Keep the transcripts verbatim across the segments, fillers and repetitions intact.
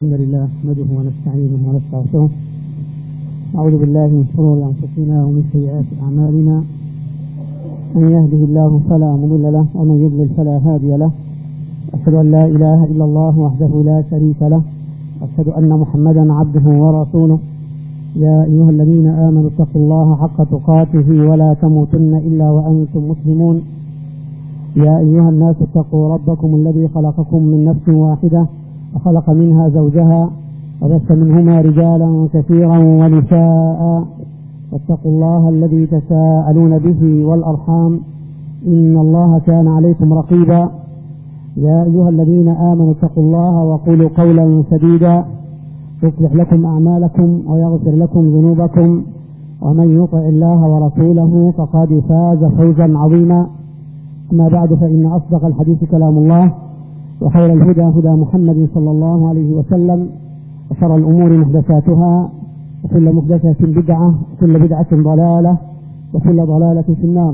الحمد لله نحمده ونستعينه ونستغفره. أعوذ بالله من شرور أنفسنا ومن سيئات أعمالنا. من يهده الله فلا مضل له ومن يضلل فلا هادي له. أشهد أن لا إله إلا الله وحده لا شريك له، أشهد أن محمدا عبده ورسوله. يا أيها الذين آمنوا اتقوا الله حق تقاته ولا تموتن إلا وأنتم مسلمون. يا أيها الناس اتقوا ربكم الذي خلقكم من نفس واحدة وخلق منها زوجها وبث منهما رجالا كثيرا ونساء، واتقوا الله الذي تساءلون به والأرحام إن الله كان عليكم رقيبا. يا أيها الذين آمنوا اتقوا الله وقولوا قولا سديدا يصلح لكم أعمالكم ويغفر لكم ذنوبكم، ومن يطع الله ورسوله فقد فاز فوزا عظيما. أما بعد، فإن أصدق الحديث كلام الله، وخير الهدى هدى محمد صلى الله عليه وسلم، وشر الأمور محدثاتها، وكل محدثة بدعة، وكل بدعة ضلالة، وكل ضلالة في النار.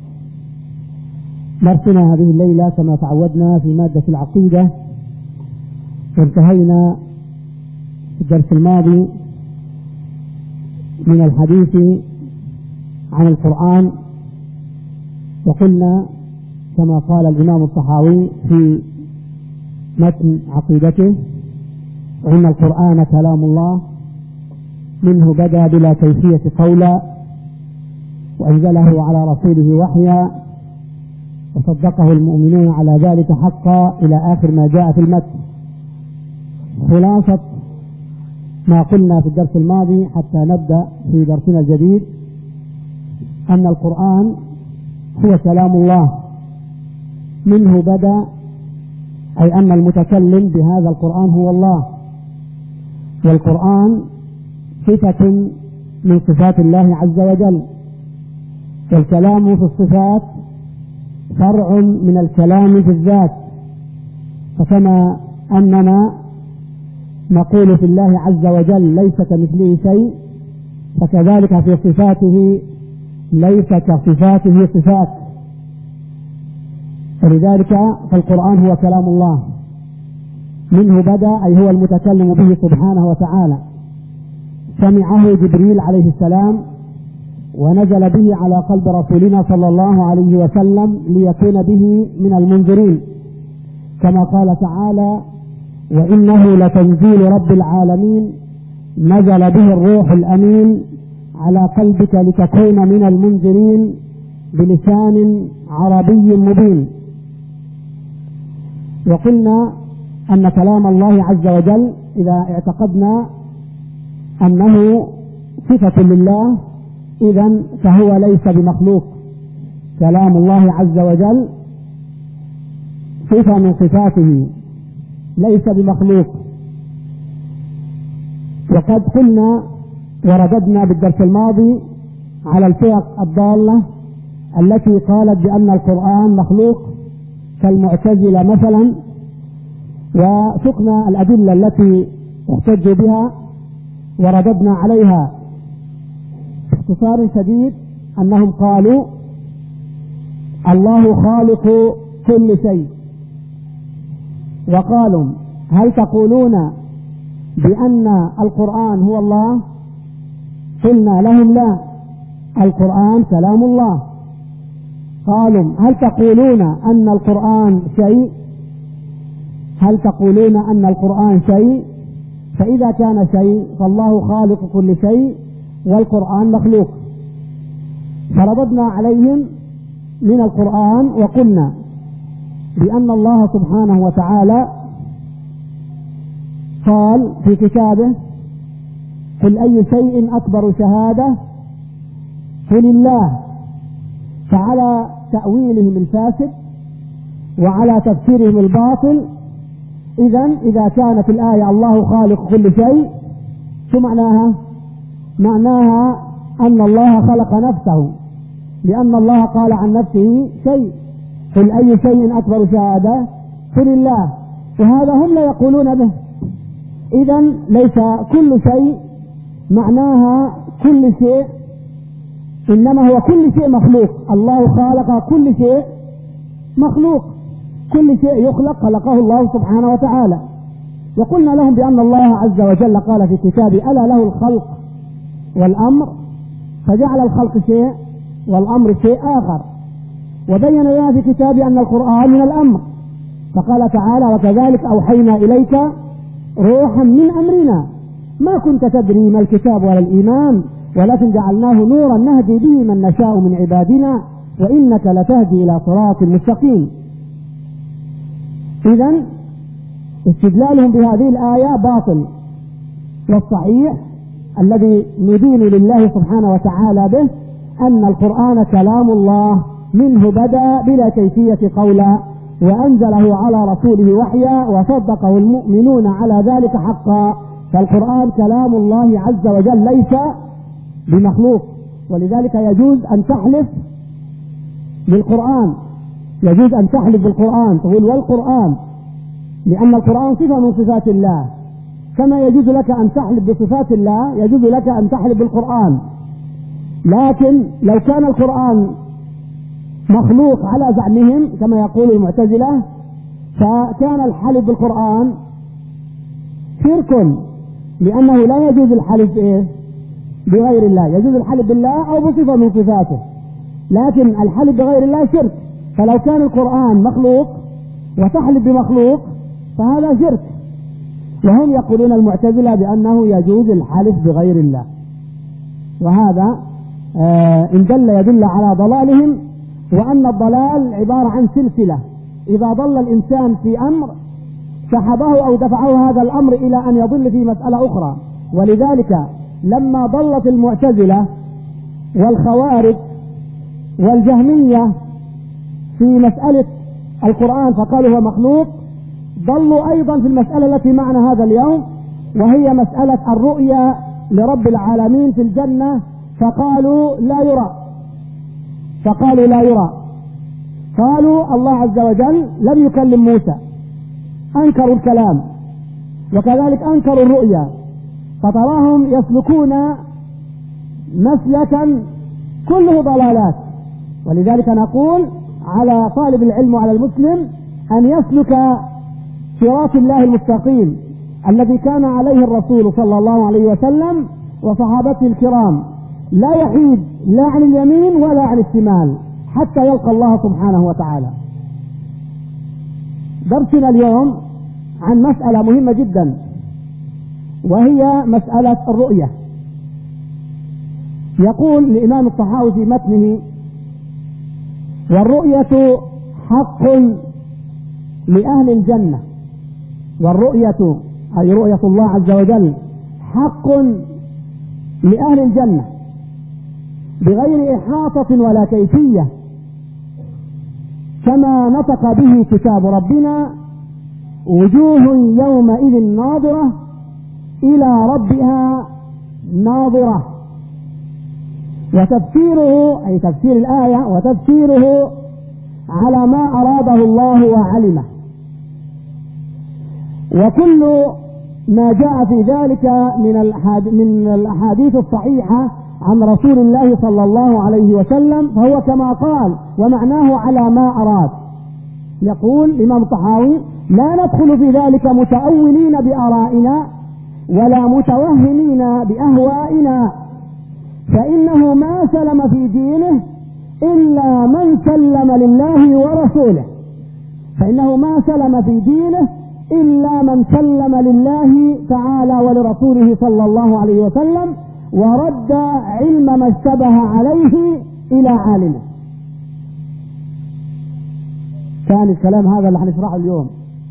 درسنا هذه الليلة كما تعودنا في مادة العقيدة، وانتهينا في الدرس الماضي من الحديث عن القرآن، وقلنا كما قال الإمام الطحاوي في متن عقيدته: وإن القرآن كلام الله منه بدأ بلا كيفية قولا، وأنزله على رسوله وحيا، وصدقه المؤمنون على ذلك حقا، إلى آخر ما جاء في المتن. خلاصة ما قلنا في الدرس الماضي حتى نبدأ في درسنا الجديد أن القرآن هو كلام الله منه بدأ، أي أن المتكلم بهذا القرآن هو الله، والقرآن صفة من صفات الله عز وجل، والكلام في الصفات فرع من الكلام في الذات. فكما أننا نقول في الله عز وجل ليس كمثله شيء، فكذلك في صفاته ليس كصفاته صفات، ولذلك فالقرآن هو كلام الله منه بدأ، أي هو المتكلم به سبحانه وتعالى. سمعه جبريل عليه السلام ونزل به على قلب رسولنا صلى الله عليه وسلم ليكون به من المنذرين، كما قال تعالى: وإنه لتنزيل رب العالمين نزل به الروح الأمين على قلبك لتكون من المنذرين بلسان عربي مبين. وقلنا أن كلام الله عز وجل إذا اعتقدنا أنه صفة لله إذن فهو ليس بمخلوق. كلام الله عز وجل صفة من صفاته، ليس بمخلوق. وقد قلنا ورددنا بالدرس الماضي على الفرق الضالة التي قالت بأن القرآن مخلوق كالمعتزلة مثلا، وسقنا الأدلة التي احتجوا بها ورددنا عليها. باختصار شديد أنهم قالوا الله خالق كل شيء، وقالوا: هل تقولون بأن القرآن هو الله؟ قلنا لهم: لا، القرآن كلام الله. قالوا: هل تقولون أن القرآن شيء؟ هل تقولون أن القرآن شيء؟ فإذا كان شيء فالله خالق كل شيء والقرآن مخلوق. فرددنا عليهم من القرآن وقلنا بأن الله سبحانه وتعالى قال في كتابه: قل أي شيء أكبر شهادة؟ قل الله. فعلى تأويلهم الفاسد وعلى تفسيرهم الباطل، إذن إذا كانت الآية الله خالق كل شيء، شو معناها؟ معناها أن الله خلق نفسه، لأن الله قال عن نفسه شيء: قل أي شيء أكبر شهادة؟ قل الله. وهذا هم لا يقولون به. إذن ليس كل شيء معناها كل شيء، إنما هو كل شيء مخلوق. الله خالق كل شيء مخلوق، كل شيء يخلق خلقه الله سبحانه وتعالى. وقلنا لهم بأن الله عز وجل قال في كتابه ألا له الخلق والأمر، فجعل الخلق شيء والأمر شيء آخر، وبين لنا في كتابه أن القرآن من الأمر، فقال تعالى وكذلك أوحينا إليك روحا من أمرنا ما كنت تدري ما الكتاب ولا الإيمان ولكن جعلناه نورا نهدي به من نشاء من عبادنا وإنك لتهدي إلى صراط مستقيم. إذن استدلالهم بهذه الآية باطل، والصحيح الذي ندين لله سبحانه وتعالى به أن القرآن كلام الله منه بدأ بلا كيفية قولا، وأنزله على رسوله وحيا وصدقه المؤمنون على ذلك حقا. فالقرآن كلام الله عز وجل ليس بمخلوق، ولذلك يجوز أن تحلف بالقرآن، يجوز أن تحلف بالقرآن تقول والقرآن، لأن القرآن صفة من صفات الله، كما يجوز لك أن تحلف بصفات الله يجوز لك أن تحلف بالقرآن. لكن لو كان القرآن مخلوق على زعمهم كما يقول المعتزلة فكان الحلف بالقرآن شرك، لأنه لا يجوز الحلف إيه؟ بغير الله، يجوز الحلف بالله أو بصفة من صفاته، لكن الحلف بغير الله شرك. فلو كان القرآن مخلوق وتحلف بمخلوق فهذا شرك. وهم يقولون المعتزلة بأنه يجوز الحلف بغير الله، وهذا آه إن دل يدل على ضلالهم، وأن الضلال عبارة عن سلسلة، إذا ضل الإنسان في أمر سحبه أو دفعه هذا الأمر إلى أن يضل في مسألة أخرى. ولذلك لما ضلت المعتزلة والخوارج والجهمية في مسألة القرآن فقالوا هو مخلوق، ضلوا أيضا في المسألة التي معنا هذا اليوم، وهي مسألة الرؤيا لرب العالمين في الجنة، فقالوا لا يرى فقالوا لا يرى قالوا الله عز وجل لم يكلم موسى، أنكروا الكلام، وكذلك أنكروا الرؤيا، فتراهم يسلكون مسلكا كله ضلالات. ولذلك نقول على طالب العلم وعلى المسلم أن يسلك صراط الله المستقيم الذي كان عليه الرسول صلى الله عليه وسلم وصحابته الكرام، لا يحيد لا عن اليمين ولا عن الشمال حتى يلقى الله سبحانه وتعالى. درسنا اليوم عن مسألة مهمة جدا، وهي مسألة الرؤية. يقول الإمام الطحاوي في متنه: والرؤية حق لأهل الجنة، والرؤية أي رؤية الله عز وجل حق لأهل الجنة بغير إحاطة ولا كيفية، كما نطق به كتاب ربنا: وجوه يومئذ ناظرة إلى ربها ناظرة. وتفسيره أي تفسير الآية وتفسيره على ما أراده الله وعلمه، وكل ما جاء في ذلك من الأحاديث الصحيحة عن رسول الله صلى الله عليه وسلم فهو كما قال ومعناه على ما أراد. يقول الإمام الطحاوي: لا ندخل في ذلك متأولين بآرائنا ولا متوهمين بأهوائنا، فإنه ما سلم في دينه إلا من سلم لله ورسوله فإنه ما سلم في دينه إلا من سلم لله تعالى ولرسوله صلى الله عليه وسلم ورد علم ما اشتبه عليه إلى عالمه. كان الكلام هذا اللي هنشرحه اليوم،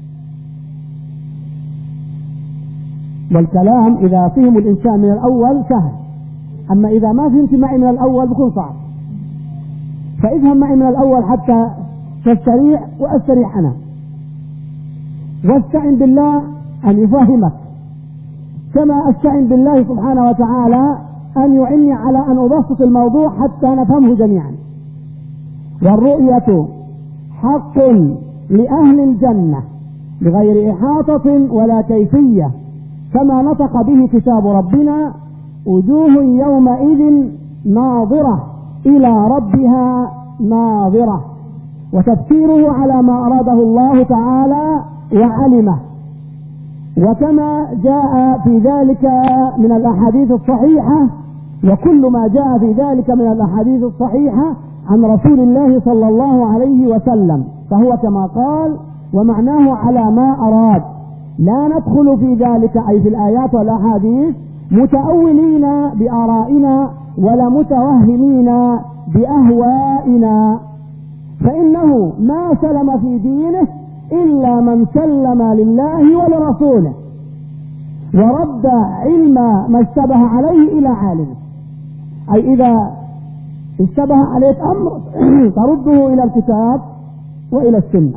والكلام إذا فهم الإنسان من الأول سهل، أما إذا ما فهمت معي من الأول بيكون صعب. فافهم معي من الأول حتى تستريح وأستريح أنا، واستعن بالله أن يفهمك، كما أستعن بالله سبحانه وتعالى أن يعني على أن أبسط الموضوع حتى نفهمه جميعا. والرؤية حق لأهل الجنة بغير إحاطة ولا كيفية، كما نطق به كتاب ربنا: وجوه يومئذ ناظرة إلى ربها ناظرة. وتفسيره على ما أراده الله تعالى وعلمه. وكما جاء في ذلك من الأحاديث الصحيحة، وكل ما جاء في ذلك من الأحاديث الصحيحة عن رسول الله صلى الله عليه وسلم فهو كما قال ومعناه على ما أراد. لا ندخل في ذلك أي في الآيات والأحاديث متأولين بآرائنا ولا متوهمين بأهوائنا، فإنه ما سلم في دينه إلا من سلم لله ولرسوله ورد علم ما اشتبه عليه إلى عالمه. أي إذا اشتبه عليك أمر ترده إلى الكتاب وإلى السنة.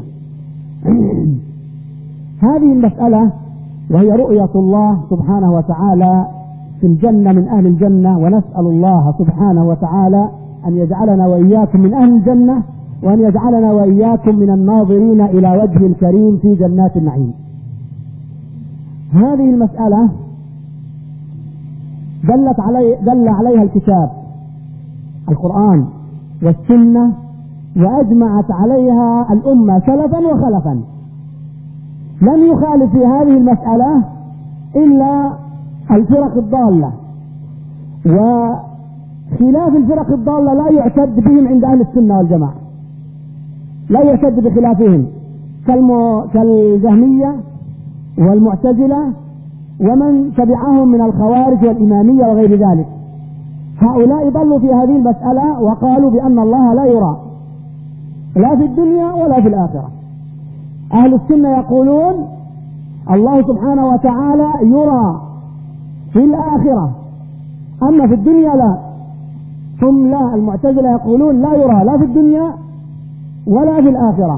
هذه المسألة وهي رؤية الله سبحانه وتعالى في الجنة من أهل الجنة، ونسأل الله سبحانه وتعالى أن يجعلنا وإياكم من أهل الجنة، وأن يجعلنا وإياكم من الناظرين إلى وجه الكريم في جنات النعيم. هذه المسألة دلت علي دل عليها الكتاب القرآن والسنة، وأجمعت عليها الأمة سلفا وخلفا. لم يخالف في هذه المسألة إلا الفرق الضالة، وخلاف الفرق الضالة لا يعتد بهم عند أهل السنة والجماعة، لا يعتد بخلافهم كالجهمية والمعتزلة ومن تبعهم من الخوارج والإمامية وغير ذلك. هؤلاء ضلوا في هذه المسألة وقالوا بأن الله لا يرى لا في الدنيا ولا في الآخرة. أهل السنة يقولون الله سبحانه وتعالى يرى في الآخرة، أما في الدنيا لا. ثم لا، المعتزلة يقولون لا يرى لا في الدنيا ولا في الآخرة.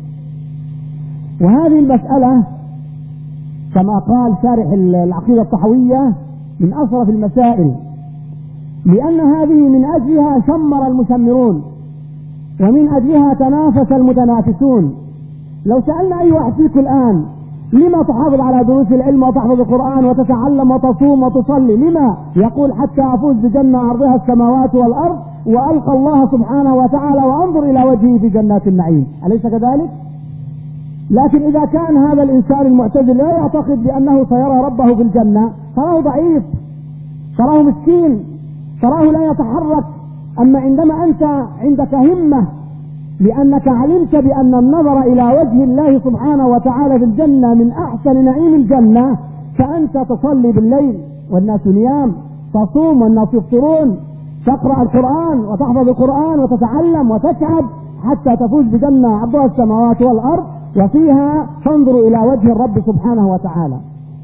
وهذه المسألة كما قال شارح العقيدة الطحوية من أصرف المسائل، لأن هذه من أجلها شمر المشمرون ومن أجلها تنافس المتنافسون. لو سألنا أي واحد فيكم الآن لما تحافظ على دروس العلم وتحفظ القرآن وتتعلم وتصوم وتصلي، لما؟ يقول حتى أفوز بجنة عرضها السماوات والأرض وألقى الله سبحانه وتعالى وأنظر إلى وجهه في جنات النعيم، أليس كذلك؟ لكن إذا كان هذا الإنسان المعتزل لا يعتقد بأنه سيرى ربه في الجنة تراه ضعيف، تراه مسكين، تراه لا يتحرك. أما عندما أنت عندك همة لأنك علمت بأن النظر إلى وجه الله سبحانه وتعالى في الجنة من أحسن نعيم الجنة، فأنت تصلي بالليل والناس نيام، تصوم والناس يفطرون، تقرأ القرآن وتحفظ القرآن وتتعلم وتتعب حتى تفوز بجنة عرضها السماوات والأرض وفيها تنظر إلى وجه الرب سبحانه وتعالى.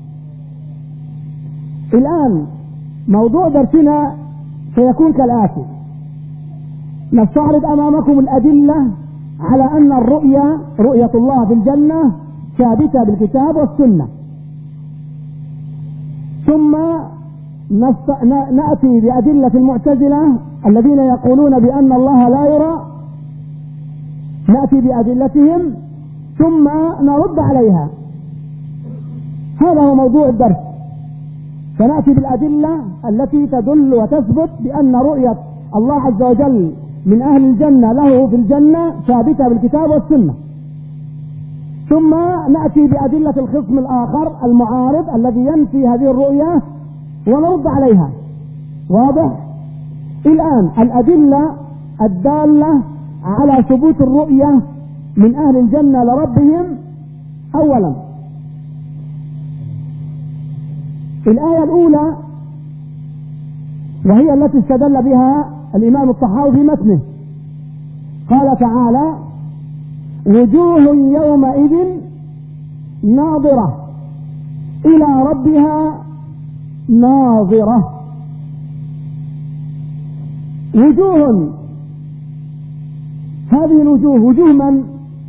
الآن موضوع درسنا سيكون كالآتي: نستعرض أمامكم الأدلة على أن الرؤية رؤية الله في الجنة ثابتة بالكتاب والسنة، ثم نأتي بأدلة المعتزلة الذين يقولون بأن الله لا يرى، نأتي بأدلتهم ثم نرد عليها. هذا هو موضوع الدرس. فنأتي بالأدلة التي تدل وتثبت بأن رؤية الله عز وجل من أهل الجنة له في الجنة ثابتة بالكتاب والسنة، ثم نأتي بأدلة الخصم الآخر المعارض الذي ينفي هذه الرؤية ونرد عليها. واضح؟ الآن الأدلة الدالة على ثبوت الرؤية من أهل الجنة لربهم: أولا الآية الأولى وهي التي استدل بها الإمام الطحاوي في متنه، قال تعالى: وجوه يومئذ ناظرة إلى ربها ناظرة. وجوه، هذه الوجوه وجوه من؟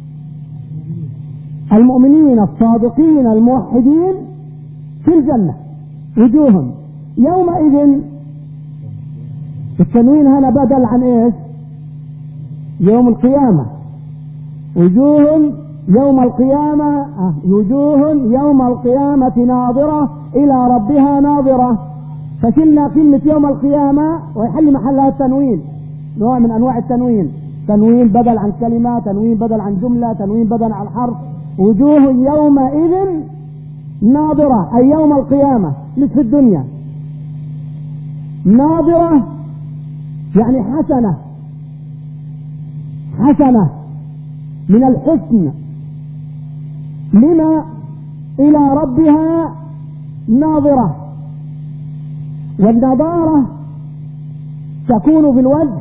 المؤمنين الصادقين الموحدين في الجنة. وجوه يومئذ، التنوين هنا بدل عن ايش؟ يوم القيامة. وجوه يوم القيامة، وجوه يوم القيامة ناظرة إلى ربها ناظرة. فشلنا كلمة يوم القيامة ويحل محلها التنوين، نوع من أنواع التنوين، تنوين بدل عن كلمة، تنوين بدل عن جملة، تنوين بدل عن حرف. وجوه يومئذ ناظرة أي يوم القيامة مش في الدنيا. ناظرة يعني حسنة، حسنة من الحسن لما إلى ربها ناظرة. والنضارة تكون في الوجه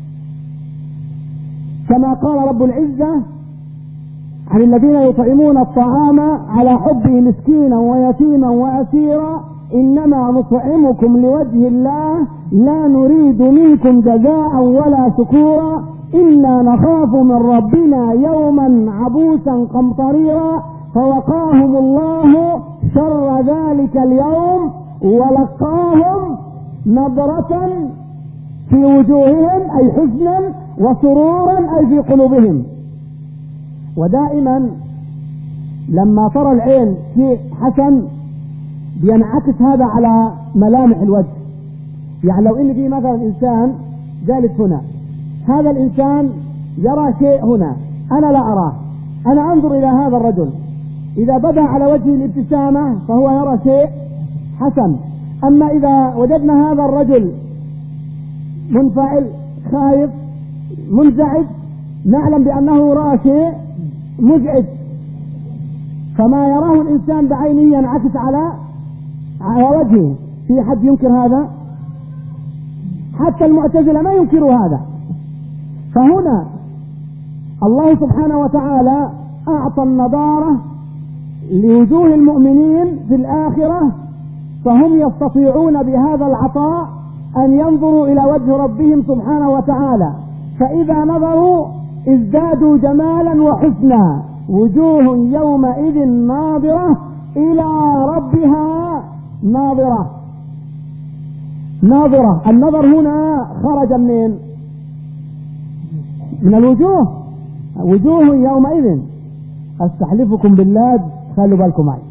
كما قال رب العزة عن الذين يطعمون الطعام على حبه مسكينا ويتيما وأسيرا إنما نطعمكم لوجه الله لا نريد منكم جزاء ولا شكورا إنا نخاف من ربنا يوما عبوسا قمطريرا فوقاهم الله شر ذلك اليوم ولقاهم نضرة في وجوههم أي حزنا وسرورا أي في قلوبهم. ودائما لما ترى العين شيء حسن بينعكس هذا على ملامح الوجه. يعني لو ان في مثلا انسان جالس هنا، هذا الانسان يرى شيء هنا انا لا اراه، انا انظر الى هذا الرجل اذا بدا على وجهه الابتسامة فهو يرى شيء حسن. اما اذا وجدنا هذا الرجل منفعل خايف منزعج نعلم بانه رأى شيء مزعج. فما يراه الانسان بعينه ينعكس على على وجهه. في حد ينكر هذا؟ حتى المعتزلة ما ينكروا هذا. فهنا الله سبحانه وتعالى اعطى النضارة لوجوه المؤمنين في الاخرة، فهم يستطيعون بهذا العطاء ان ينظروا الى وجه ربهم سبحانه وتعالى، فاذا نظروا ازدادوا جمالا وحسنا. وجوه يومئذ ناظرة الى ربها ناظرة. ناظرة النظر هنا خرج منين؟ من الوجوه. وجوه يومئذ استحلفكم بالله خلوا بالكم معي،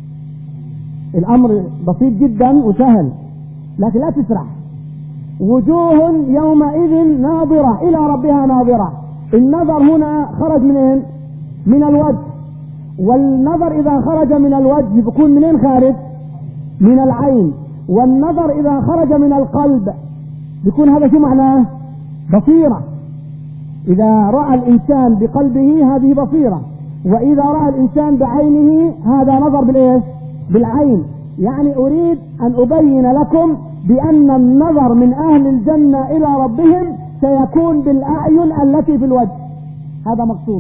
الامر بسيط جدا وسهل لكن لا تسرح. وجوه يومئذ ناظرة الى ربها ناظرة. النظر هنا خرج منين؟ من الوجه. والنظر اذا خرج من الوجه بيكون منين خارج؟ من العين. والنظر اذا خرج من القلب بيكون هذا شو معناه؟ بصيرة. اذا رأى الانسان بقلبه هذه بصيرة، واذا رأى الانسان بعينه هذا نظر بالايش؟ بالعين. يعني اريد ان ابين لكم بان النظر من اهل الجنة الى ربهم سيكون بالاعين التي في الوجه. هذا مقصود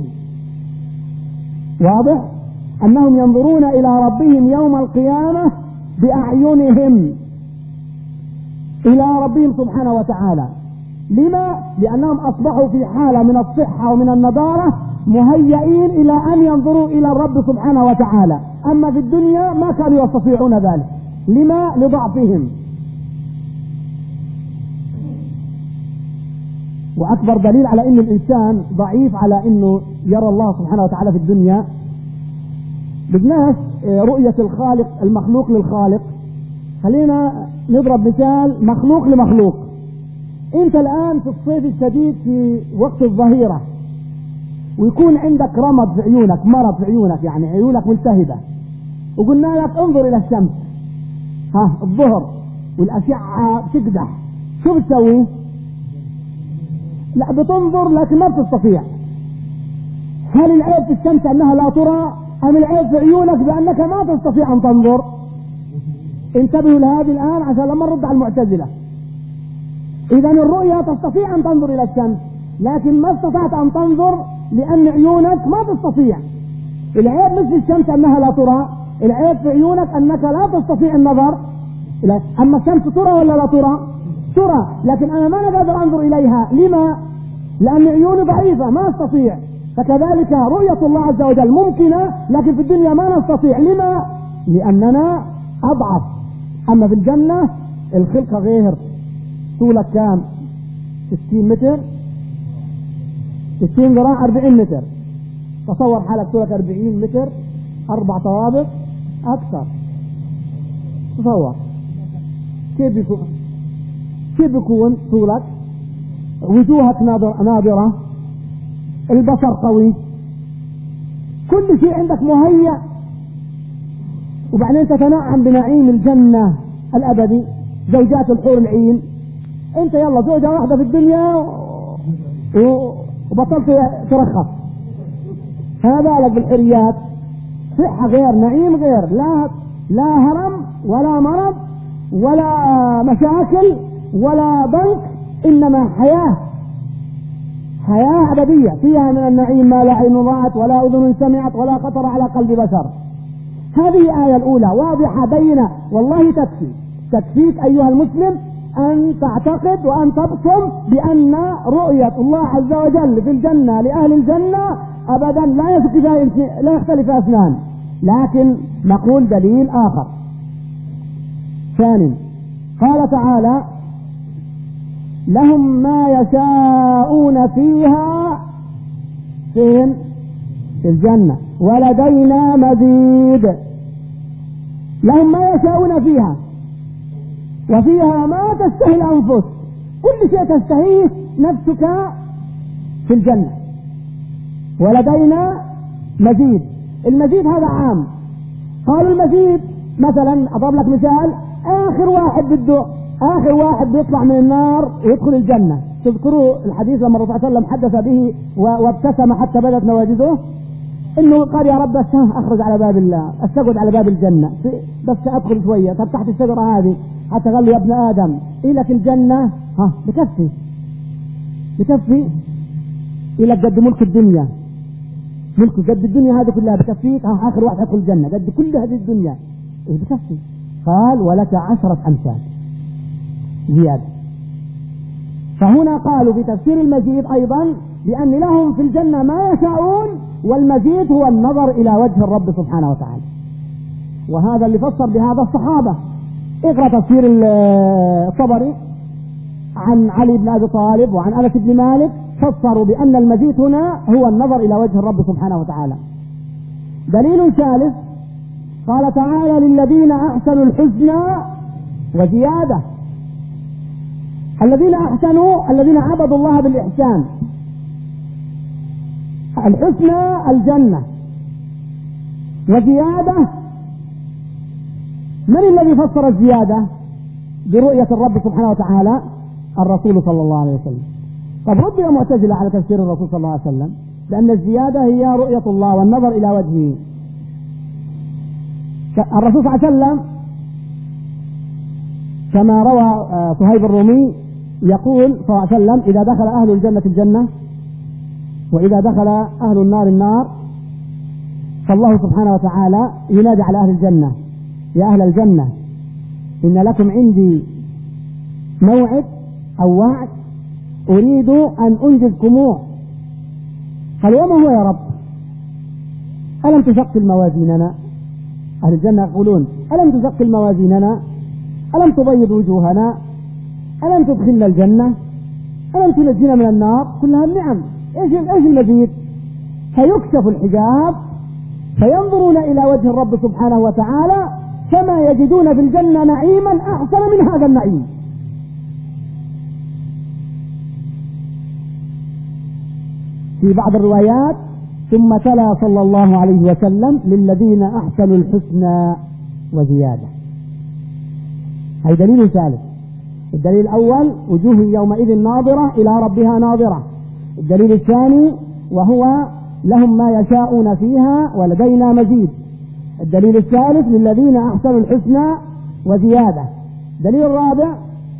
واضح؟ انهم ينظرون الى ربهم يوم القيامة باعينهم الى ربهم سبحانه وتعالى. لما؟ لانهم اصبحوا في حالة من الصحة ومن النضارة مهيئين الى ان ينظروا الى الرب سبحانه وتعالى. اما في الدنيا ما كانوا يستطيعون ذلك. لما؟ لضعفهم. واكبر دليل على ان الانسان ضعيف على انه يرى الله سبحانه وتعالى في الدنيا بدناش رؤية الخالق المخلوق للخالق. خلينا نضرب مثال مخلوق لمخلوق. انت الان في الصيف الشديد في وقت الظهيرة ويكون عندك رمض في عيونك، مرض في عيونك، يعني عيونك ملتهبة، وقلنا لك انظر الى الشمس ها الظهر والاشعة تقدح، شو بتسوي؟ لا بتنظر لكن ما بتستطيع. هل العيب في الشمس انها لا ترى ام العيب في عيونك بانك ما تستطيع ان تنظر؟ انتبهوا لهذه الان عشان لما نرد على المعتزلة. اذا الرؤية تستطيع ان تنظر الى الشمس لكن ما استطعت ان تنظر لان عيونك ما تستطيع. العيب مش في الشمس انها لا ترى، العيب في عيونك انك لا تستطيع النظر. اما الشمس ترى ولا لا ترى؟ ترى، لكن انا ما اقدر انظر اليها. لما؟ لان عيوني ضعيفة ما استطيع. فكذلك رؤية الله عز وجل ممكنة لكن في الدنيا ما نستطيع. لما؟ لاننا اضعف. اما في الجنة الخلقة غير. طولك كام؟ ستين متر، ستين ذراع، أربعين متر. تصور حالك طولك أربعين متر، أربع طوابق أكثر. تصور كيف بيكون كيف بيكون طولك؟ وجوهك ناظرة، البصر قوي، كل شيء عندك مهيأ. وبعدين تتنعم بنعيم الجنة الأبدي، زوجات الحور العين. انت يلا زوجة واحدة في الدنيا وبطلت ترخص، فما بالك بالحريات؟ صحة غير، نعيم غير، لا لا هرم ولا مرض ولا مشاكل ولا ضنك، إنما حياة حياة أبدية فيها من النعيم ما لا عين رأت ولا أذن سمعت ولا خطر على قلب بشر. هذه الآية الأولى واضحة بينة، والله تكفي تكفيك أيها المسلم أن تعتقد وأن تبصم بأن رؤية الله عز وجل في الجنة لأهل الجنة أبدا لا لا يختلف اثنان. لكن نقول دليل آخر. ثاني، قال تعالى: لهم ما يشاءون فيها فين؟ في الجنة، ولدينا مزيد. لهم ما يشاءون فيها، وفيها ما تشتهي الأنفس، كل شيء تشتهيه نفسك في الجنة. ولدينا مزيد. المزيد هذا عام. قالوا المزيد مثلا، أضرب لك مثال، آخر واحد بده آخر واحد بيطلع من النار ويدخل الجنة. تذكروا الحديث لما الرسول صلى الله عليه وسلم حدث به وابتسم حتى بدت نواجذه، انه قال: يا رب اخرج على باب الله، استقعد على باب الجنة بس ادخل شوية، طب تحت الشجرة هذه حتى قال له: يا ابن ادم إلك الجنة ها بكفي بكفي إلك قد ملك الدنيا، ملك قد الدنيا هذه كلها بكفيك، ها آخر واحد يدخل الجنة قد كل هذه الدنيا إيه بكفي. قال: ولك عشرة أمثال زيادة. فهنا قالوا في تفسير المزيد أيضا بأن لهم في الجنة ما يشاءون، والمزيد هو النظر إلى وجه الرب سبحانه وتعالى. وهذا اللي فسر بهذا الصحابة. اقرأ تفسير الطبري عن علي بن أبي طالب وعن أنس بن مالك، فسروا بأن المزيد هنا هو النظر إلى وجه الرب سبحانه وتعالى. دليل ثالث، قال تعالى: للذين أحسنوا الحسنى وزيادة. الذين أحسنوا الذين عبدوا الله بالإحسان، الحسنى الجنة، وزيادة. من الذي فسر الزيادة برؤية الرب سبحانه وتعالى؟ الرسول صلى الله عليه وسلم. طب رد يا معتزلة على تفسير الرسول صلى الله عليه وسلم لأن الزيادة هي رؤية الله والنظر إلى وجهه. الرسول صلى الله عليه وسلم كما روى صهيب الرومي يقول صلى الله عليه وسلم: إذا دخل أهل الجنة الجنة وإذا دخل أهل النار النار، فالله سبحانه وتعالى ينادي على أهل الجنة: يا أهل الجنة إن لكم عندي موعد أو وعد أريد أن أنجزكموه. قال: وما هو يا رب؟ ألم تثقل موازيننا؟ أهل الجنة يقولون: ألم تثقل موازيننا؟ ألم تبيض وجوهنا؟ ألم تدخلنا الجنة؟ ألم تنجينا من النار؟ كلها النعم. إيش إيش المزيد؟ فيكشف الحجاب فينظرون إلى وجه الرب سبحانه وتعالى، كما يجدون في الجنة نعيما أحسن من هذا النعيم. في بعض الروايات: ثم تلا صلى الله عليه وسلم: للذين أحسنوا الحسنى وزيادة. هذا دليل ثالث. الدليل الأول: وجوه يومئذ ناظرة إلى ربها ناظرة. الدليل الثاني وهو: لهم ما يشاءون فيها ولدينا مزيد. الدليل الثالث: للذين أحسنوا الحسنى وزيادة. الدليل الرابع: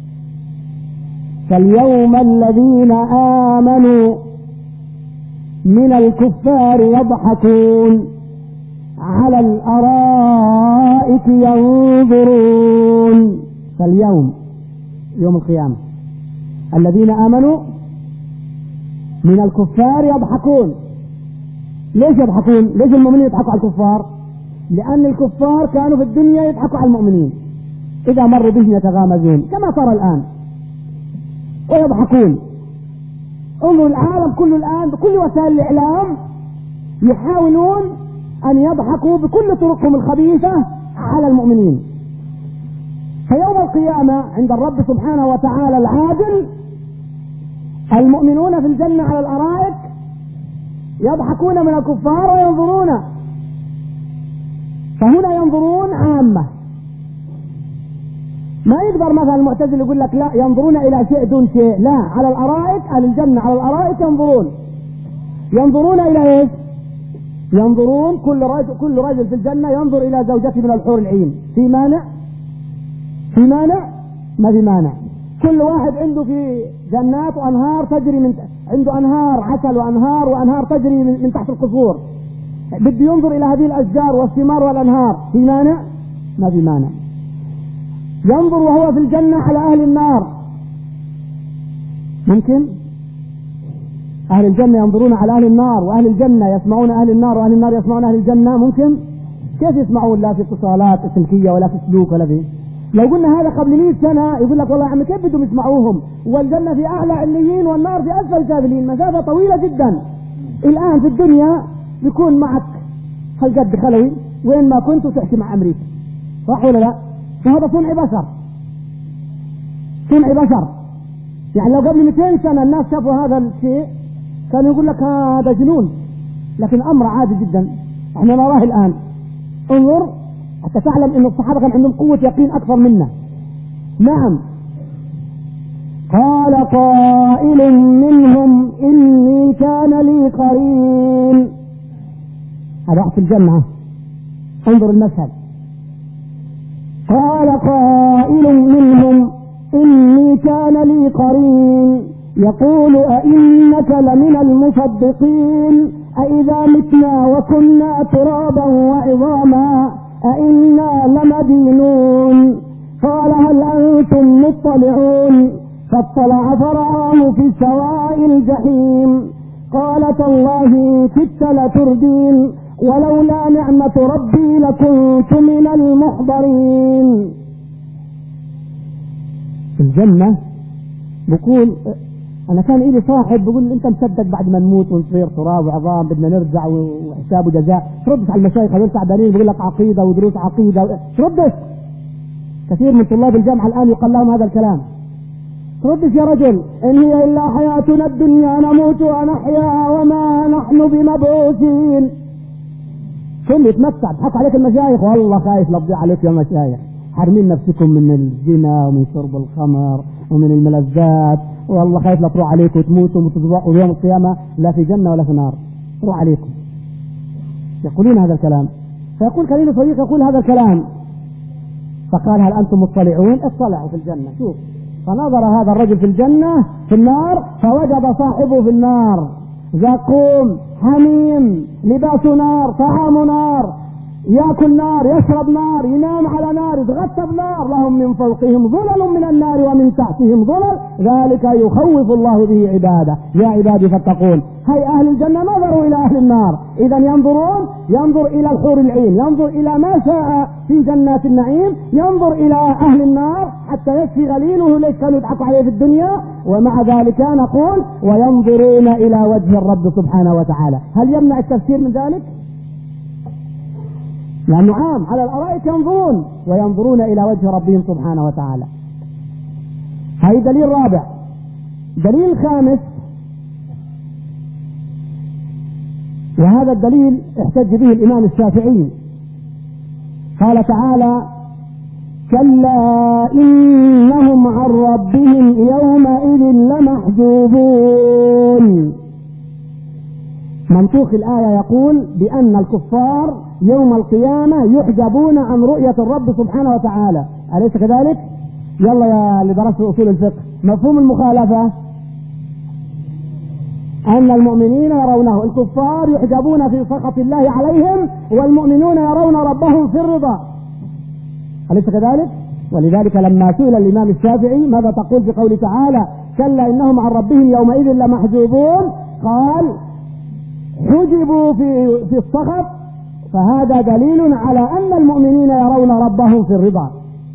فاليوم الذين آمنوا من الكفار يضحكون على الأرائك ينظرون. فاليوم يوم القيامة الذين آمنوا من الكفار يضحكون. ليش يضحكون؟ ليش المؤمنين يضحكوا على الكفار؟ لأن الكفار كانوا في الدنيا يضحكوا على المؤمنين، إذا مروا بهم يتغامزون كما ترى الآن ويضحكون. انظروا العالم كله الآن بكل وسائل الإعلام يحاولون أن يضحكوا بكل طرقهم الخبيثة على المؤمنين. فيوم القيامة عند الرب سبحانه وتعالى العادل، المؤمنون في الجنة على الأرائك يضحكون من الكفار وينظرون فهنا ينظرون عامة. ما يقدر مثلا المعتزل يقول لك لا ينظرون إلى شيء دون شيء، لا، على الأرائك، أهل الجنة على الأرائك ينظرون. ينظرون إلى إيش؟ ينظرون كل رجل كل رجل في الجنة ينظر إلى زوجته من الحور العين. في مانع؟ في مانع؟ ما في مانع. كل واحد عنده في جنات وأنهار تجري من عنده أنهار عسل وأنهار وأنهار تجري من, من تحت القصور. بده ينظر إلى هذه الأشجار والثمار والأنهار. في مانع؟ ما في مانع. ينظر وهو في الجنة على أهل النار. ممكن؟ أهل الجنة ينظرون على أهل النار وأهل الجنة يسمعون أهل النار وأهل النار يسمعون أهل الجنة. ممكن؟ كيف يسمعون؟ لا في اتصالات سلكية ولا في سلوك ولا في. لو قلنا هذا قبل مئة سنة يقول لك والله يا عم كيف بدهم يسمعوهم والجنة في أعلى عليين والنار في أسفل سافلين، مسافة طويلة جدا. الآن في الدنيا يكون معك هالقد خلوي وين ما كنت وتحكي مع أمريكا، صح ولا لا؟ فهذا صنع بشر، صنع بشر. يعني لو قبل مئتين سنة الناس شافوا هذا الشيء كانوا يقول لك هذا جنون، لكن أمر عادي جدا احنا نراه الآن. انظر حتى تعلم ان الصحابة كان عندهم قوة يقين اكثر منا. نعم. قال قائل منهم اني كان لي قرين. هذا وقت الجنة، انظر المشهد. قال قائل منهم اني كان لي قرين يقول أئنك لمن المصدقين أئذا متنا وكنا ترابا وعظاما أئنا لمدينون. قال هل أنتم مطلعون؟ فاطلع فرآه في سواء الجحيم. قال تالله كدت لتردين ولولا نعمة ربي لكنت من المحضرين. في الجنة بقول أنا كان إلي صاحب بقول أنت مصدق بعد ما نموت ونصير تراب وعظام بدنا نرجع وحساب وجزاء، تردش على المشايخ ويرفع دليل بيقول لك عقيدة ودروس عقيدة، تردش. كثير من طلاب الجامعة الآن يقال لهم هذا الكلام. تردش يا رجل، إن هي إلا حياتنا الدنيا نموت ونحيا وما نحن بمبعوثين. كل يتمتع بحق عليك المشايخ والله خايف لا تضيع عليك يا مشايخ، حارمين نفسكم من الزنا ومن شرب الخمر ومن الملذات والله خايف لا تروح عليكم وتموتوا وتصبحوا يوم القيامة لا في جنة ولا في نار، تروح عليكم. يقولون هذا الكلام. فيقول كريم صديق يقول هذا الكلام، فقال هل أنتم مطلعون؟ اطلعوا في الجنة. شوف، فنظر هذا الرجل في الجنة في النار فوجد صاحبه في النار، زقوم حميم لباس نار طعام نار، يأكل نار يشرب نار ينام على نار يتغطى بنار، لهم من فوقهم ظلل من النار ومن تحتهم ظلل ذلك يخوف الله به عباده يا عبادي فاتقون. هي أهل الجنة نظروا إلى أهل النار، إذا ينظرون ينظر إلى الحور العين، ينظر إلى ما شاء في جنات النعيم، ينظر إلى أهل النار حتى يشفي غليله ليش كانوا يضحكوا عليه في الدنيا. ومع ذلك نقول وينظرون إلى وجه الرب سبحانه وتعالى. هل يمنع التفسير من ذلك؟ لأنه عام، على الأرائك ينظرون وينظرون إلى وجه ربهم سبحانه وتعالى. هذا دليل رابع. دليل خامس، وهذا الدليل احتج به الإمام الشافعي، قال تعالى كلا إنهم عن ربهم يومئذ لمحجوبون. منطوق الآية يقول بأن الكفار يوم القيامة يحجبون عن رؤية الرب سبحانه وتعالى، أليس كذلك؟ يلا يا اللي درسوا أصول الفقه، مفهوم المخالفة أن المؤمنين يرونه، الكفار يحجبون في سخط الله عليهم والمؤمنون يرون ربهم في الرضا، أليس كذلك؟ ولذلك لما سئل الإمام الشافعي ماذا تقول في قول تعالى كلا إنهم عن ربهم يومئذ لمحجوبون، قال حجبوا في في السخط، فهذا دليل على أن المؤمنين يرون ربهم في الرضا.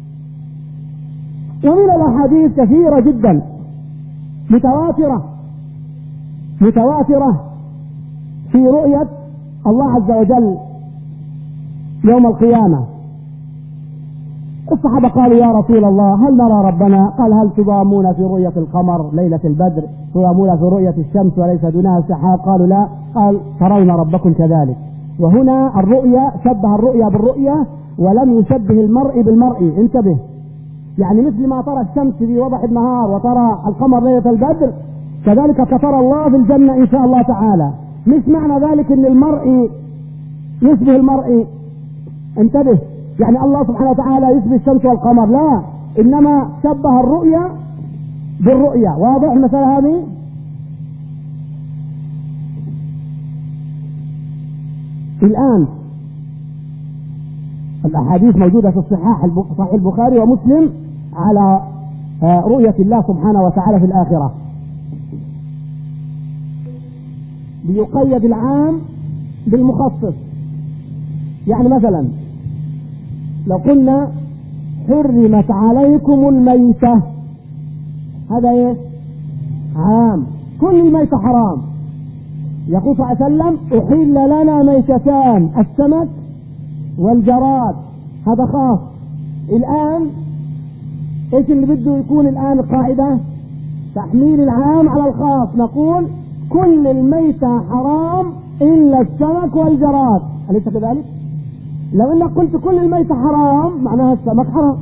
ومن الأحاديث كثيرة جدا متواترة متواترة في رؤية الله عز وجل يوم القيامة. الصحابة قالوا يا رسول الله هل نرى ربنا؟ قال هل تضامون في رؤية القمر ليلة البدر، تضامون في رؤية الشمس وليس دونها سحاب؟ قالوا لا. قال ترون ربكم كذلك. وهنا الرؤيا شبه الرؤيا بالرؤيا ولم يشبه المرء بالمرء. انتبه، يعني مثل ما ترى الشمس في وضح النهار وترى القمر ليلة البدر، كذلك كترى الله في الجنة إن شاء الله تعالى. مش معنى ذلك أن المرء يشبه المرء، انتبه، يعني الله سبحانه وتعالى يشبه الشمس والقمر، لا، إنما شبه الرؤيا بالرؤيا. واضح المسألة هذه؟ الآن الأحاديث موجودة في الصحاح صحيح البخاري ومسلم على رؤية الله سبحانه وتعالى في الآخرة. بيقيد العام بالمخصص. يعني مثلا لو قلنا حرمت عليكم الميتة، هذا ايه؟ عام، كل الميتة حرام. يقول صلى الله عليه وسلم أحل لنا ميتتان، السمك والجراد، هذا خاص. الآن ايش اللي بده يكون الآن القاعدة؟ تحميل العام على الخاص. نقول كل الميتة حرام إلا السمك والجراد، أليس كذلك؟ لو انك قلت كل الميتة حرام معناها السمك حرام،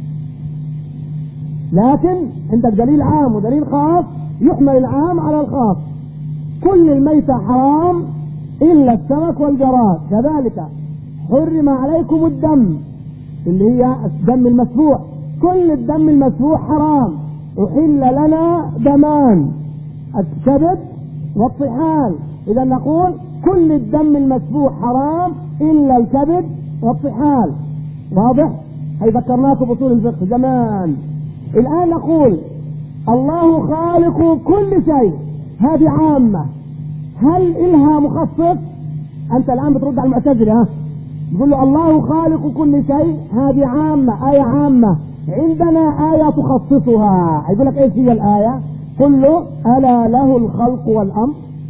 لكن عندك دليل عام ودليل خاص، يحمل العام على الخاص. كل الميتة حرام إلا السمك والجراد. كذلك حرم عليكم الدم اللي هي الدم المسفوح، كل الدم المسفوح حرام. أحل لنا دمان، الكبد والطحال. إذا نقول كل الدم المسفوح حرام إلا الكبد والطحال. واضح؟ هي ذكرناكم بأصول الفقه زمان. الآن نقول الله خالق كل شيء، هذه عامة، هل إلها مخصص؟ أنت الآن بترد على المعتزلة، ها؟ تقول له الله خالق كل شيء، هذه عامة، آية عامة. عندنا آية تخصصها. يقول لك إيش هي الآية؟ قل له ألا له الخلق والأمر.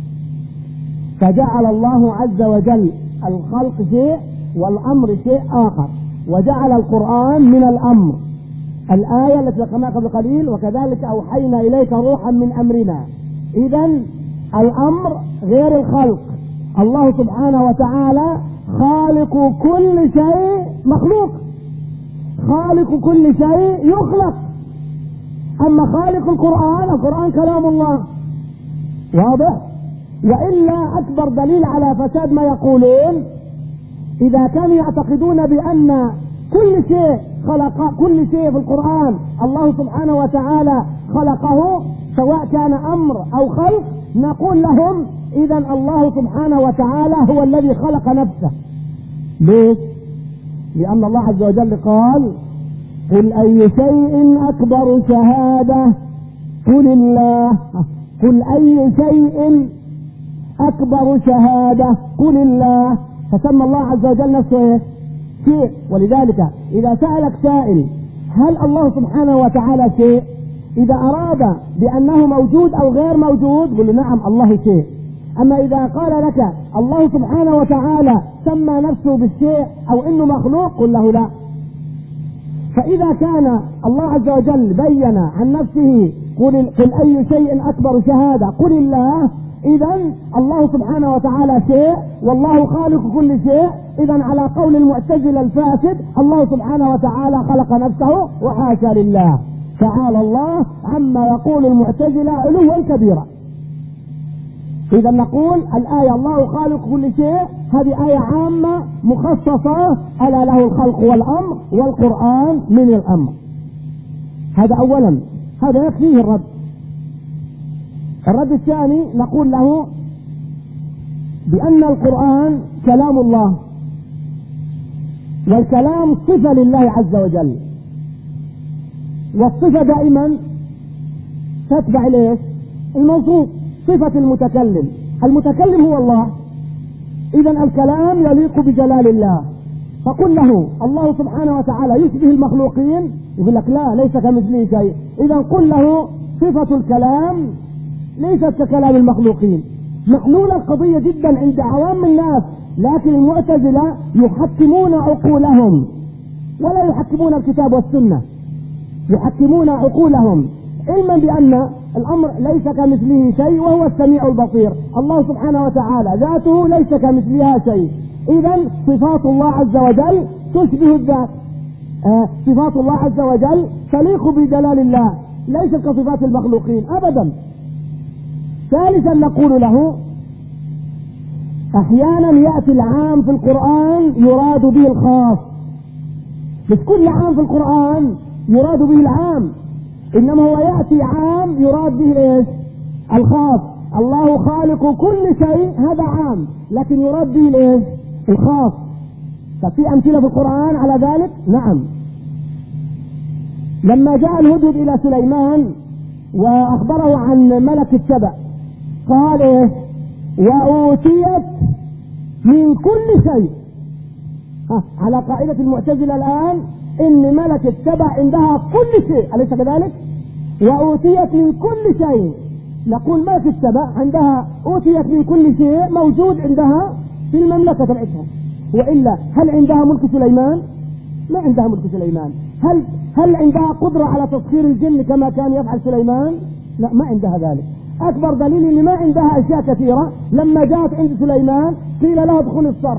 فجعل الله عز وجل الخلق شيء والأمر شيء آخر، وجعل القرآن من الأمر. الآية التي ذكرناها قبل قليل وكذلك أوحينا إليك روحا من أمرنا. إذن الأمر غير الخلق. الله سبحانه وتعالى خالق كل شيء مخلوق، خالق كل شيء يخلق. أما خالق القرآن، القرآن كلام الله. واضح؟ وإلا أكبر دليل على فساد ما يقولون إذا كانوا يعتقدون بأن كل شيء خلق، كل شيء في القرآن الله سبحانه وتعالى خلقه سواء كان أمر أو خلق، نقول لهم إذا الله سبحانه وتعالى هو الذي خلق نفسه. ليش؟ لأن الله عز وجل قال قل أي شيء أكبر شهادة قل الله. قل أي شيء أكبر شهادة قل الله. فسمى الله عز وجل نفسه شيء. ولذلك إذا سألك سائل هل الله سبحانه وتعالى شيء، إذا أراد بأنه موجود أو غير موجود قل نعم الله شيء. أما إذا قال لك الله سبحانه وتعالى سمى نفسه بالشيء أو إنه مخلوق قل له لا. فإذا كان الله عز وجل بين عن نفسه قل, قل أي شيء أكبر شهادة قل الله، إذن الله سبحانه وتعالى شيء والله خالق كل شيء. إذن على قول المعتزلة الفاسد الله سبحانه وتعالى خلق نفسه، وحاشا لله، تعالى الله عما يقول المعتزلة علوا كبيرا. إذا نقول الآية الله خالق كل شيء هذه آية عامة مخصصة، ألا له الخلق والأمر، والقرآن من الأمر. هذا أولا، هذا يكفيه الرد. الرد الثاني نقول له بأن القرآن كلام الله، والكلام صفة لله عز وجل، والصفة دائما تتبع ليش؟ الموصوف. صفة المتكلم، المتكلم هو الله، إذا الكلام يليق بجلال الله. فقل له الله سبحانه وتعالى يشبه المخلوقين، يقول لك لا ليس كمثله شيء. إذا قل له صفة الكلام ليست ككلام المخلوقين. محلولة القضية جدا عند عوام الناس، لكن المعتزلة يحكمون عقولهم ولا يحكمون الكتاب والسنة، يحكمون عقولهم علما بأن الأمر ليس كمثله شيء وهو السميع البصير. الله سبحانه وتعالى ذاته ليس كمثلها شيء، إذا صفات الله عز وجل تشبه الذات، آه صفات الله عز وجل تليق بجلال الله، ليس كصفات المخلوقين أبدا. ثالثا نقول له أحيانا يأتي العام في القرآن يراد به الخاص، مش كل عام في القرآن يراد به العام، إنما هو يأتي عام يراد به إيش؟ الخاص. الله خالق كل شيء هذا عام، لكن يراد به الإيش؟ الخاص. ففي أمثلة في القرآن على ذلك؟ نعم. لما جاء الهدهد إلى سليمان وأخبره عن ملك سبأ قال إيه؟ وأوتيت من كل شيء. ها على قاعدة المعتزلة الآن إن ملك سبأ عندها كل شيء، أليس كذلك؟ وأوتيت من كل شيء. نقول ملك سبأ عندها أوتيت من كل شيء موجود عندها في المملكة تبعتها، وإلا هل عندها ملك سليمان؟ ما عندها ملك سليمان. هل هل عندها قدرة على تسخير الجن كما كان يفعل سليمان؟ لا، ما عندها ذلك. أكبر دليل إن ما عندها أشياء كثيرة. لما جاءت عند سليمان قيل لها ادخل الصرح.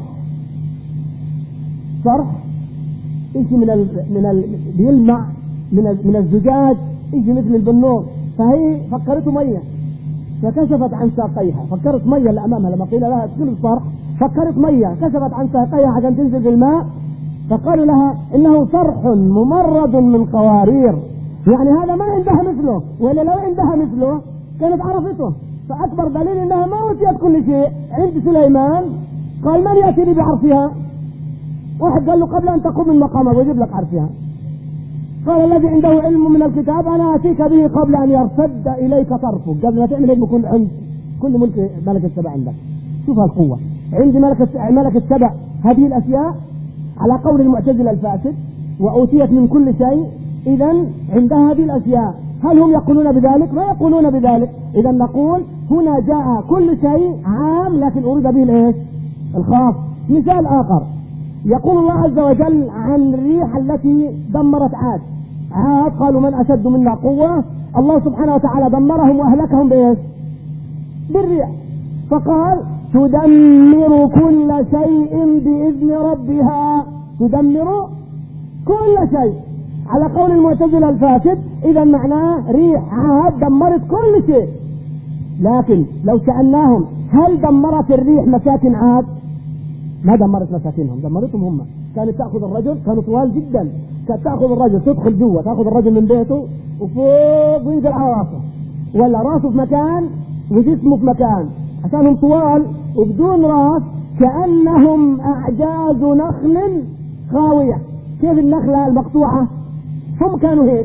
صرح إيش من ال من ال بيلمع من ال من الزجاج، إيش مثل البنور، فهي فكرته مية فكشفت عن ساقيها، فكرت مية اللي أمامها لما قيل لها ادخل الصرح فكرت مية، كشفت عن ساقيها عشان تنزل في الماء، فقالوا لها إنه صرح ممرد من قوارير، يعني هذا ما عندها مثله، ولا لو عندها مثله كانت عرفته. فأكبر دليل إنها ما أوتيت كل شيء. عند سليمان قال من يأتي بعرفها؟ واحد قال له قبل أن تقوم من مقامك ويجيب لك عرفها. قال الذي عنده علم من الكتاب أنا أتيك به قبل أن يرتد إليك طرفك، قبل ما تعمل هيك بكون عند كل ملك ملك السبع عندك. شوف القوة عند ملك ملك السبع هذه الأشياء على قول المعتزلة الفاسد، وأوتيت من كل شيء، إذا عندها هذه الأشياء. هل هم يقولون بذلك؟ ما يقولون بذلك. إذا نقول هنا جاء كل شيء عام لكن أريد به الإيش؟ الخاص. مثال آخر يقول الله عز وجل عن الريح التي دمرت عاد. عاد قالوا من أشد منا قوة، الله سبحانه وتعالى دمرهم وأهلكهم بإيش؟ بالريح. فقال تدمر كل شيء بإذن ربها، تدمر كل شيء على قول المعتزلة الفاسد. إذا معناه ريح عاد دمرت كل شيء. لكن لو سألناهم هل دمرت الريح مساكن عاد؟ ما دمرت مساكنهم، دمرتهم هم. كانت تأخذ الرجل، كانوا طوال جدا، كانت تأخذ الرجل تدخل جوا، تأخذ الرجل من بيته وفوق وينزل على راسه، ولا راسه في مكان وجسمه في مكان، عشانهم طوال وبدون راس كأنهم أعجاز نخل خاوية. كيف النخلة المقطوعة؟ هم كانوا هيك،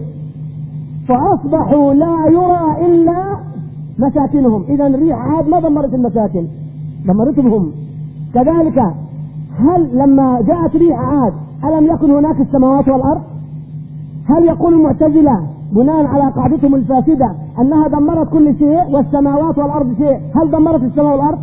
فأصبحوا لا يرى إلا مساكنهم. إذا ريح عاد ما دمرت المساكن، دمرتهم هم. كذلك هل لما جاءت ريح عاد ألم يكن هناك السماوات والأرض؟ هل يقول المعتزلة بناء على قاعدتهم الفاسدة أنها دمرت كل شيء والسماوات والأرض شيء؟ هل دمرت السماء والأرض؟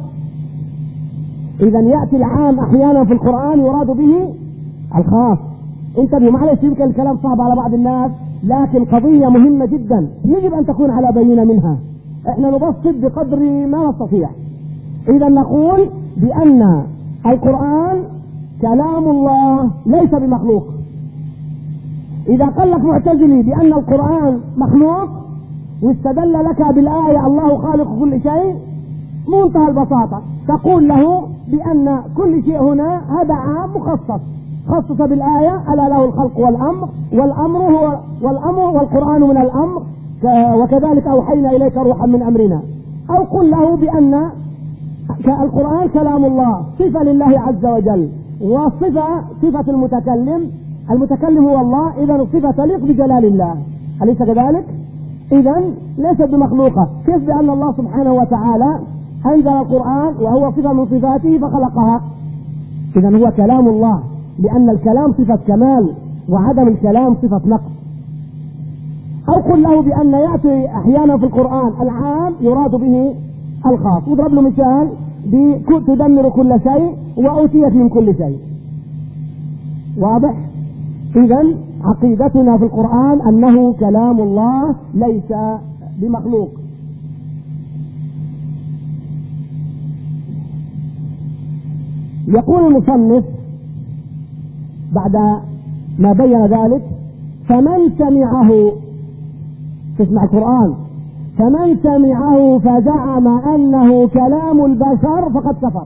إذا يأتي العام أحيانا في القرآن يراد به الخاص. انتبهوا معلش، يمكن الكلام صعب على بعض الناس، لكن قضية مهمة جدا يجب أن تكون على بينة منها. احنا نبسط بقدر ما نستطيع. إذا نقول بأن القرآن كلام الله ليس بمخلوق. إذا قال لك معتزلي بأن القرآن مخلوق واستدل لك بالآية الله خالق كل شيء، منتهى البساطة تقول له بأن كل شيء هنا هذا عام مخصص، خصص بالآية ألا له الخلق والأمر، والأمر هو والأمر والقرآن من الأمر، وكذلك أوحينا إليك روحا من أمرنا. أو قل له بأن القرآن كلام الله صفة لله عز وجل، وصفة صفة المتكلم، المتكلم هو الله، إذا الصفة تليق بجلال الله، أليس كذلك؟ إذا ليست بمخلوقة. كيف بأن الله سبحانه وتعالى أنزل القرآن وهو صفة من صفاته فخلقها؟ إذا هو كلام الله، لأن الكلام صفة كمال وعدم الكلام صفة نقص. أو قل له بأن يأتي أحيانا في القرآن العام يراد به الخاص. وضرب له مثال بتدمر كل شيء وأوتيت من كل شيء. واضح؟ إذا عقيدتنا في القرآن أنه كلام الله ليس بمخلوق. يقول المصنف بعد ما بين ذلك: فمن سمعه، تسمع القرآن، فمن سمعه فزعم أنه كلام البشر فقد كفر.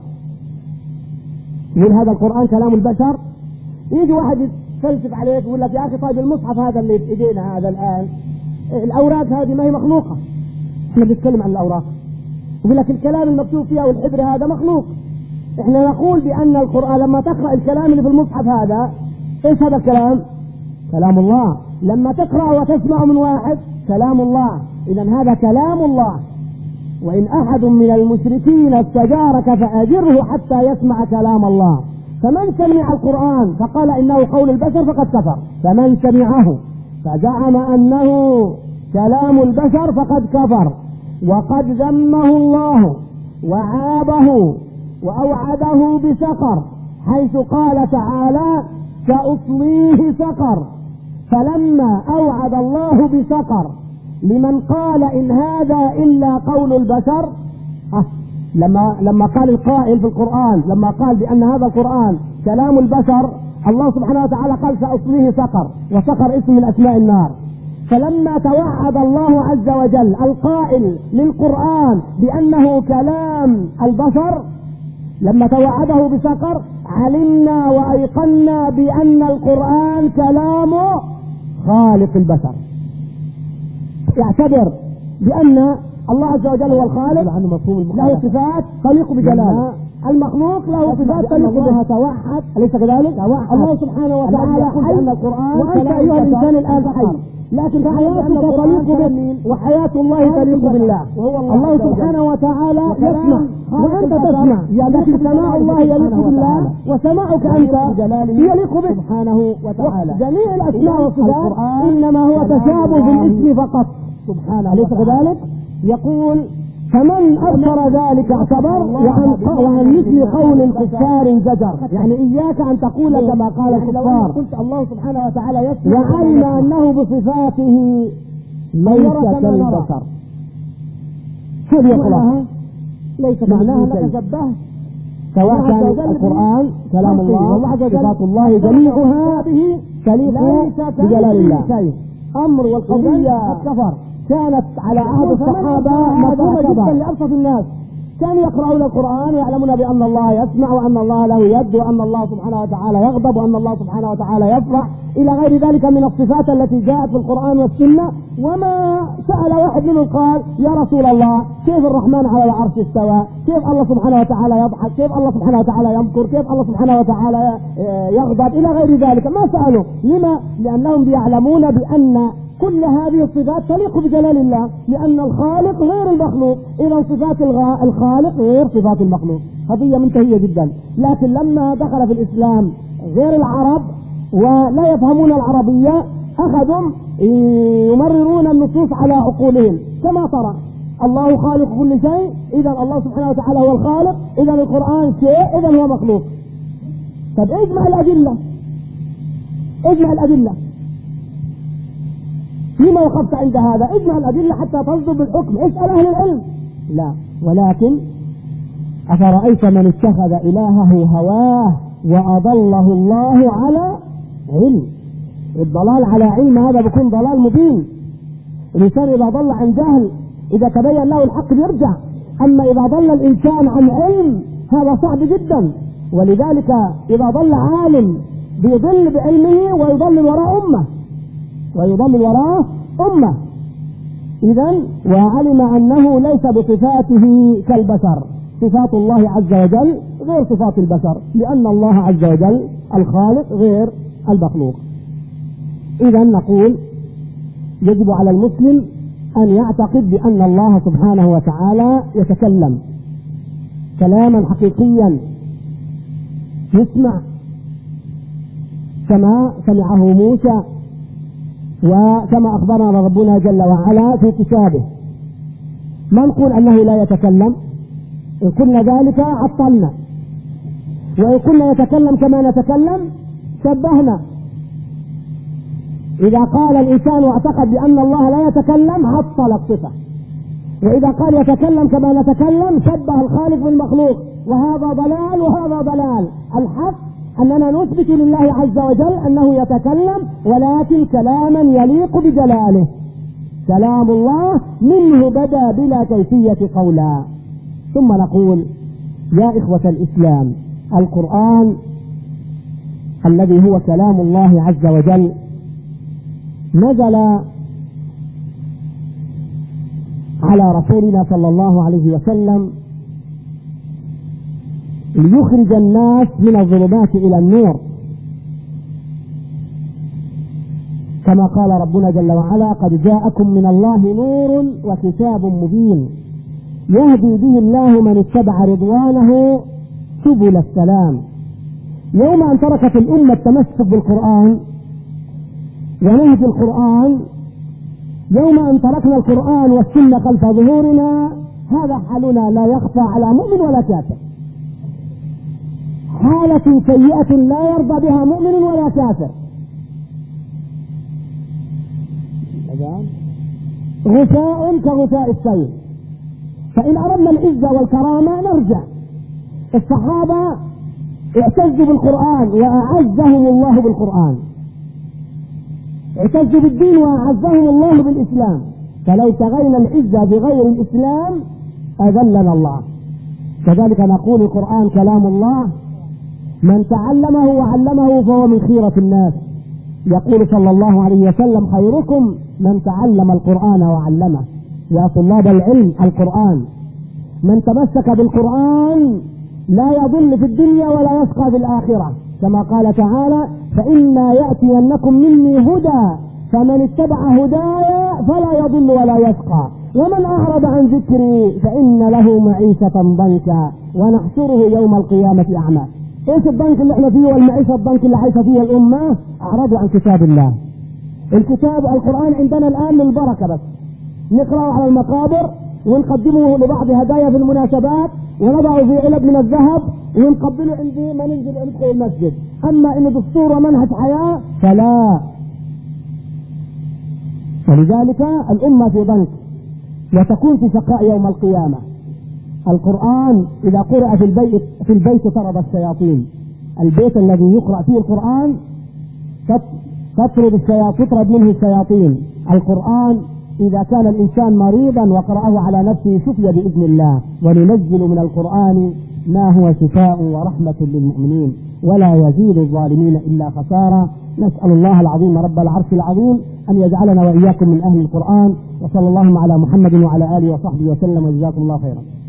من هذا القرآن كلام البشر؟ يجي واحد يفلسف عليك ويقول لك: يا أخي طيب المصحف هذا اللي في إيدينا هذا الآن، الأوراق هذه ما هي مخلوقة، احنا بنتكلم عن الأوراق. يقول لك الكلام المكتوب فيها والحبر هذا مخلوق. احنا نقول بأن القرآن لما تقرأ الكلام اللي في المصحف هذا، ايش هذا الكلام؟ كلام الله. لما تقرأ وتسمع من واحد كلام الله، إذا هذا كلام الله. وإن أحد من المشركين استجارك فأجره حتى يسمع كلام الله. فمن سمع القرآن فقال إنه قول البشر فقد كفر. فمن سمعه فزعم أنه كلام البشر فقد كفر، وقد ذمه الله وعابه وأوعده بسقر، حيث قال تعالى: سأصليه سقر. فلما أوعد الله بسقر لمن قال إن هذا إلا قول البشر، أه لما لما قال القائل في القرآن، لما قال بأن هذا القرآن كلام البشر، الله سبحانه وتعالى قال: سأصليه سقر، وسقر اسم من أسماء النار. فلما توعد الله عز وجل القائل للقرآن بأنه كلام البشر، لما توعده بسقر، علمنا وأيقنا بأن القرآن كلام خالق البشر. يعتبر بأن الله عز وجل هو الخالق، له صفات تليق بجلاله، المخلوق له صفات تليق بها. توحد، أليس كذلك؟ الله سبحانه وتعالى حي، وأنت أيها الإنسان الآن حي، لكن حياتك تليق به وحياة الله تليق بالله. الله سبحانه وتعالى يسمع وأنت تسمع، لكن سماع الله يليق بالله وسماعك أنت يليق به سبحانه وتعالى. جميع الأسماء والصفات إنما هو تشابه بالاسم فقط سبحانه، أليس كذلك؟ يقول: فمن أبصر ذلك اعتبر، وعن مثل قول الكفار زجر. يعني إياك أن تقول كما قال الكفار. قلت الله سبحانه وتعالى يسمع، وعلم أنه بصفاته ليس كالبشر. هذه الخلاصة، ليس معناها لك شبه، سواء كان القرآن كلام الله، صفات الله جميعها تليق بجلال الله. أمر والقضية الكفر كانت على عهد الصحابة مفهومة جدا لأبسط الناس. كانوا يقرؤون القرآن ويعلمون بأن الله يسمع، وأن الله له يد، وأن الله سبحانه وتعالى يغضب، وأن الله سبحانه وتعالى يفرح، إلى غير ذلك من الصفات التي جاءت في القرآن والسنة. وما سأل واحد منهم قال: يا رسول الله، كيف الرحمن على العرش استوى؟ كيف الله سبحانه وتعالى يضحك؟ كيف الله سبحانه وتعالى يمكر؟ كيف الله سبحانه وتعالى يغضب؟ إلى غير ذلك. ما سألوا. لما؟ لأنهم يعلمون بأن كل هذه الصفات تليق بجلال الله، لأن الخالق غير المخلوق، إذا صفات الخالق غير صفات المخلوق. قضية منتهية جدا. لكن لما دخل في الإسلام غير العرب ولا يفهمون العربية، أخذوا يمررون النصوص على عقولهم. كما ترى الله خالق كل شيء، إذا الله سبحانه وتعالى هو الخالق، إذا القرآن شيء، إذا هو مخلوق. طب اجمع الأدلة، اجمع الأدلة. لما وقفت عند هذا؟ اجمع الأدلة حتى تصدر بالحكم. اسأل أهل العلم. لا، ولكن أفرأيت من اتخذ إلهه هواه وأضله الله على علم. الضلال على علم هذا بيكون ضلال مبين. الإنسان إذا ضل عن جهل، إذا تبين له الحق بيرجع. أما إذا ضل الإنسان عن علم هذا صعب جدا. ولذلك إذا ضل عالم بيضل بعلمه ويضل وراء أمة، ويضل وراء أمة. إذن وعلم أنه ليس بصفاته كالبشر، صفات الله عز وجل غير صفات البشر، لأن الله عز وجل الخالق غير المخلوق. إذن نقول يجب على المسلم أن يعتقد بأن الله سبحانه وتعالى يتكلم كلاما حقيقيا يسمع كما سمعه موسى، وكما أخبرنا ربنا جل وعلا في كتابه. ما نقول أنه لا يتكلم، إن قلنا ذلك عطلنا، وإن قلنا يتكلم كما نتكلم شبهنا. إذا قال الإنسان واعتقد بأن الله لا يتكلم عطل الصفة، وإذا قال يتكلم كما نتكلم شبه الخالق بالمخلوق، وهذا ضلال وهذا ضلال. الحق أننا نثبت لله عز وجل أنه يتكلم، ولكن كلاما يليق بجلاله. كلام الله منه بدا بلا كيفية قولا. ثم نقول يا إخوة الإسلام، القرآن الذي هو كلام الله عز وجل نزل على رسولنا صلى الله عليه وسلم ليخرج الناس من الظلمات إلى النور، كما قال ربنا جل وعلا: قد جاءكم من الله نور وكتاب مبين يهدي به الله من اتبع رضوانه سبل السلام. يوم أن تركت الأمة التمسك بالقرآن ونهج القرآن، يوم أن تركنا القرآن والسنة خلف ظهورنا، هذا حالنا لا يخفى على مؤمن ولا كافر. حالة سيئة لا يرضى بها مؤمن ولا كافر. غثاء كغثاء السيل. فإن أردنا العزة والكرامة نرجع. الصحابة اعتزوا بالقرآن وأعزهم الله بالقرآن، اعتزوا بالدين وأعزهم الله بالإسلام. فلو تغينا العزة بغير الإسلام أذلنا الله. كذلك نقول القرآن كلام الله، من تعلمه وعلمه فهو من خيرة الناس. يقول صلى الله عليه وسلم: خيركم من تعلم القرآن وعلمه. يا طلاب العلم، القرآن من تمسك بالقرآن لا يضل في الدنيا ولا يشقى في الآخرة، كما قال تعالى: فإنا يأتينكم مني هدى فمن اتبع هدايا فلا يضل ولا يشقى ومن أعرض عن ذكري فإن له معيشة ضنكا ونحشره يوم القيامة أعمى. ايش الضنك اللي احنا فيه والمعيشة الضنك اللي عايشة فيها الأمة؟ أعرضوا عن كتاب الله. الكتاب القرآن عندنا الآن للبركة بس، نقرأه على المقابر ونقدمه لبعض هدايا في المناسبات ونضعه في علب من الذهب ونقبله عندي ما ننزل ندخل المسجد. أما إنه دستور ومنهج حياة فلا. ولذلك الأمة في ضنك وتكون في شقاء يوم القيامة. القرآن إذا قرأ في البيت في البيت طرد الشياطين. البيت الذي يقرأ فيه القرآن تطرد الشياطين، تطرد منه الشياطين. القرآن إذا كان الإنسان مريضا وقرأه على نفسه شفي بإذن الله. وننزل من القرآن ما هو شفاء ورحمة للمؤمنين ولا يزيد الظالمين إلا خسارا. نسأل الله العظيم رب العرش العظيم أن يجعلنا وإياكم من أهل القرآن. وصلى الله على محمد وعلى آله وصحبه وسلم، وجزاكم الله خيرا.